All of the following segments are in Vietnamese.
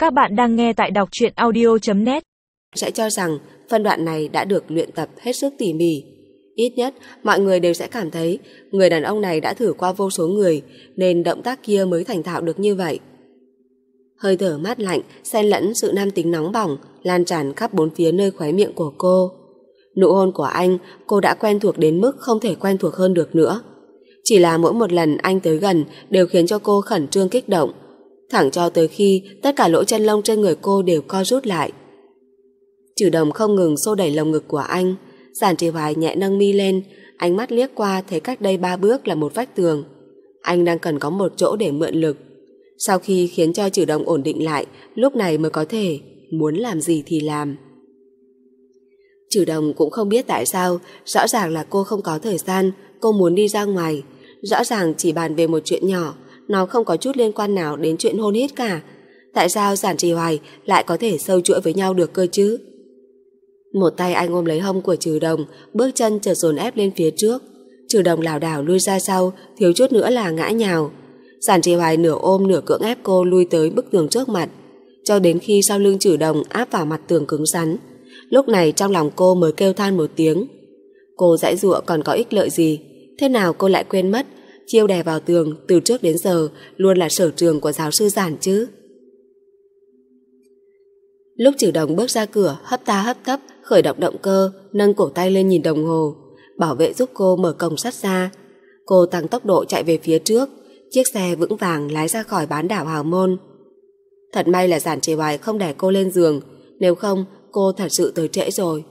Các bạn đang nghe tại đọc truyện audio.net. Sẽ cho rằng phân đoạn này đã được luyện tập hết sức tỉ mỉ. Ít nhất mọi người đều sẽ cảm thấy người đàn ông này đã thử qua vô số người nên động tác kia mới thành thạo được như vậy. Hơi thở mát lạnh xen lẫn sự nam tính nóng bỏng lan tràn khắp bốn phía nơi khóe miệng của cô. Nụ hôn của anh cô đã quen thuộc đến mức không thể quen thuộc hơn được nữa. Chỉ là mỗi một lần anh tới gần đều khiến cho cô khẩn trương kích động, thẳng cho tới khi tất cả lỗ chân lông trên người cô đều co rút lại. Trừ Đồng không ngừng xô đẩy lồng ngực của anh. Giản Trì Hoài nhẹ nâng mi lên, ánh mắt liếc qua thấy cách đây 3 bước là một vách tường. Anh đang cần có một chỗ để mượn lực. Sau khi khiến cho Trừ Đồng ổn định lại, lúc này mới có thể muốn làm gì thì làm. Trừ Đồng cũng không biết tại sao, rõ ràng là cô không có thời gian, cô muốn đi ra ngoài. Rõ ràng chỉ bàn về một chuyện nhỏ, nó không có chút liên quan nào đến chuyện hôn hít cả. Tại sao Giản Trì Hoài lại có thể sâu chuỗi với nhau được cơ chứ? Một tay anh ôm lấy hông của Trừ Đồng, bước chân chợt dồn ép lên phía trước. Trừ Đồng lảo đảo lui ra sau, thiếu chút nữa là ngã nhào. Giản Trì Hoài nửa ôm nửa cưỡng ép cô lui tới bức tường trước mặt, cho đến khi sau lưng Trừ Đồng áp vào mặt tường cứng rắn. Lúc này trong lòng cô mới kêu than một tiếng. Cô giãy giụa còn có ích lợi gì? Thế nào cô lại quên mất chiêu đè vào tường từ trước đến giờ luôn là sở trường của giáo sư Giản chứ? Lúc Trừ Đồng bước ra cửa, hấp ta hấp tấp khởi động động cơ, nâng cổ tay lên nhìn đồng hồ. Bảo vệ giúp cô mở cổng sắt ra. Cô tăng tốc độ chạy về phía trước, chiếc xe vững vàng lái ra khỏi bán đảo Hào Môn. Thật may là Giản Trì Hoài không đè cô lên giường, nếu không cô thật sự tới trễ rồi.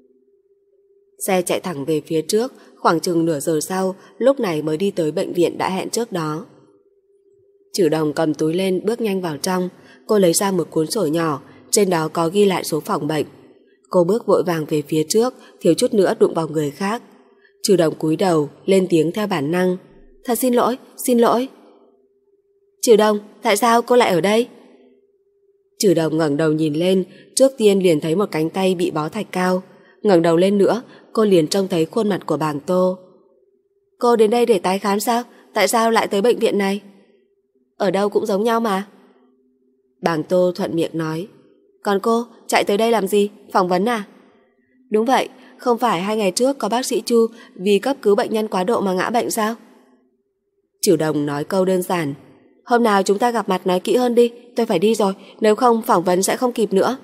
Xe chạy thẳng về phía trước, khoảng chừng nửa giờ sau, lúc này mới đi tới bệnh viện đã hẹn trước đó. Trừ Đồng cầm túi lên bước nhanh vào trong. Cô lấy ra một cuốn sổ nhỏ, trên đó có ghi lại số phòng bệnh. Cô bước vội vàng về phía trước, thiếu chút nữa đụng vào người khác. Trừ Đồng cúi đầu lên tiếng theo bản năng. Thật xin lỗi, xin lỗi. Trừ Đồng, tại sao cô lại ở đây? Trừ Đồng ngẩng đầu nhìn lên, trước tiên liền thấy một cánh tay bị bó thạch cao. Ngẩng đầu lên nữa, cô liền trông thấy khuôn mặt của Bàng Tô. Cô đến đây để tái khám sao? Tại sao lại tới bệnh viện này? Ở đâu cũng giống nhau mà. Bàng Tô thuận miệng nói. Còn cô, chạy tới đây làm gì? Phỏng vấn à? Đúng vậy, không phải 2 ngày trước có bác sĩ Chu vì cấp cứu bệnh nhân quá độ mà ngã bệnh sao? Trừ Đồng nói câu đơn giản. Hôm nào chúng ta gặp mặt nói kỹ hơn đi, tôi phải đi rồi, nếu không phỏng vấn sẽ không kịp nữa.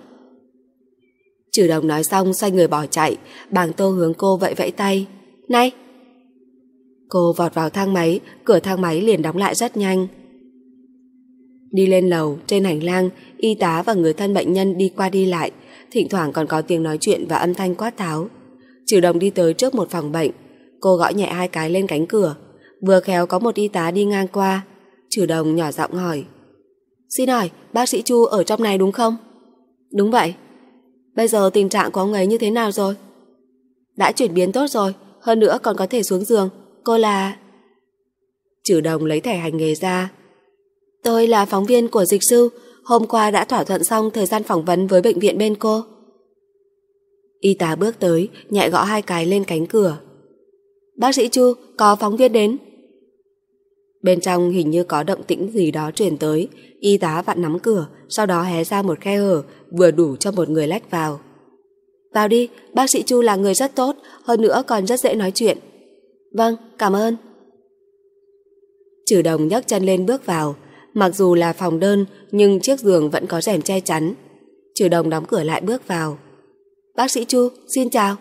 Trừ Đồng nói xong xoay người bỏ chạy. Bàng Tô hướng cô vẫy vẫy tay. Này! Cô vọt vào thang máy, cửa thang máy liền đóng lại rất nhanh. Đi lên lầu, trên hành lang, y tá và người thân bệnh nhân đi qua đi lại, thỉnh thoảng còn có tiếng nói chuyện và âm thanh quát tháo. Trừ Đồng đi tới trước một phòng bệnh. Cô gõ nhẹ 2 cái lên cánh cửa. Vừa khéo có một y tá đi ngang qua. Trừ Đồng nhỏ giọng hỏi. Xin hỏi, bác sĩ Chu ở trong này đúng không? Đúng vậy. Bây giờ tình trạng của ông ấy như thế nào rồi? Đã chuyển biến tốt rồi, hơn nữa còn có thể xuống giường. Cô là... Trừ Đồng lấy thẻ hành nghề ra. Tôi là phóng viên của Dịch Sư, hôm qua đã thỏa thuận xong thời gian phỏng vấn với bệnh viện bên cô. Y tá bước tới, nhẹ gõ 2 cái lên cánh cửa. Bác sĩ Chu, có phóng viên đến. Bên trong hình như có động tĩnh gì đó truyền tới. Y tá vặn nắm cửa, sau đó hé ra một khe hở vừa đủ cho một người lách vào. Vào đi, bác sĩ Chu là người rất tốt, hơn nữa còn rất dễ nói chuyện. Vâng, cảm ơn. Trừ Đồng nhấc chân lên bước vào. Mặc dù là phòng đơn nhưng chiếc giường vẫn có rèm che chắn. Trừ Đồng đóng cửa lại bước vào. Bác sĩ Chu, xin chào.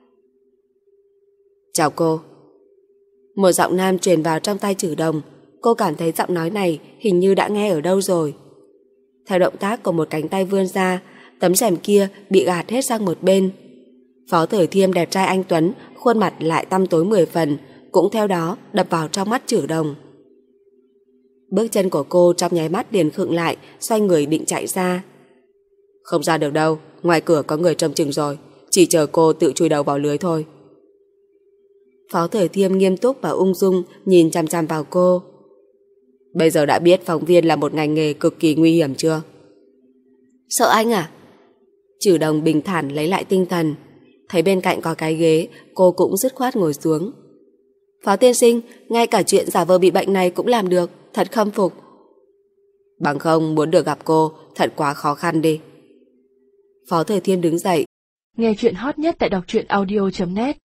Chào cô. Một giọng nam truyền vào trong tai Trừ Đồng. Cô cảm thấy giọng nói này hình như đã nghe ở đâu rồi. Theo động tác của một cánh tay vươn ra, tấm rèm kia bị gạt hết sang một bên. Phó Thời Thiêm đẹp trai anh tuấn, khuôn mặt lại tăm tối 10 phần, cũng theo đó đập vào trong mắt Trừ Đồng. Bước chân của cô trong nháy mắt liền khựng lại, xoay người định chạy ra. Không ra được đâu, ngoài cửa có người trông chừng rồi, chỉ chờ cô tự chui đầu vào lưới thôi. Phó Thời Thiêm nghiêm túc và ung dung nhìn chằm chằm vào cô. Bây giờ đã biết phóng viên là một ngành nghề cực kỳ nguy hiểm chưa? Sợ anh à? Trừ Đồng bình thản lấy lại tinh thần. Thấy bên cạnh có cái ghế, cô cũng dứt khoát ngồi xuống. Phó tiên sinh, ngay cả chuyện giả vờ bị bệnh này cũng làm được, thật khâm phục. Bằng không muốn được gặp cô thật quá khó khăn đi. Phó Thời Thiên đứng dậy. Nghe chuyện hot nhất tại đọc truyện audio.net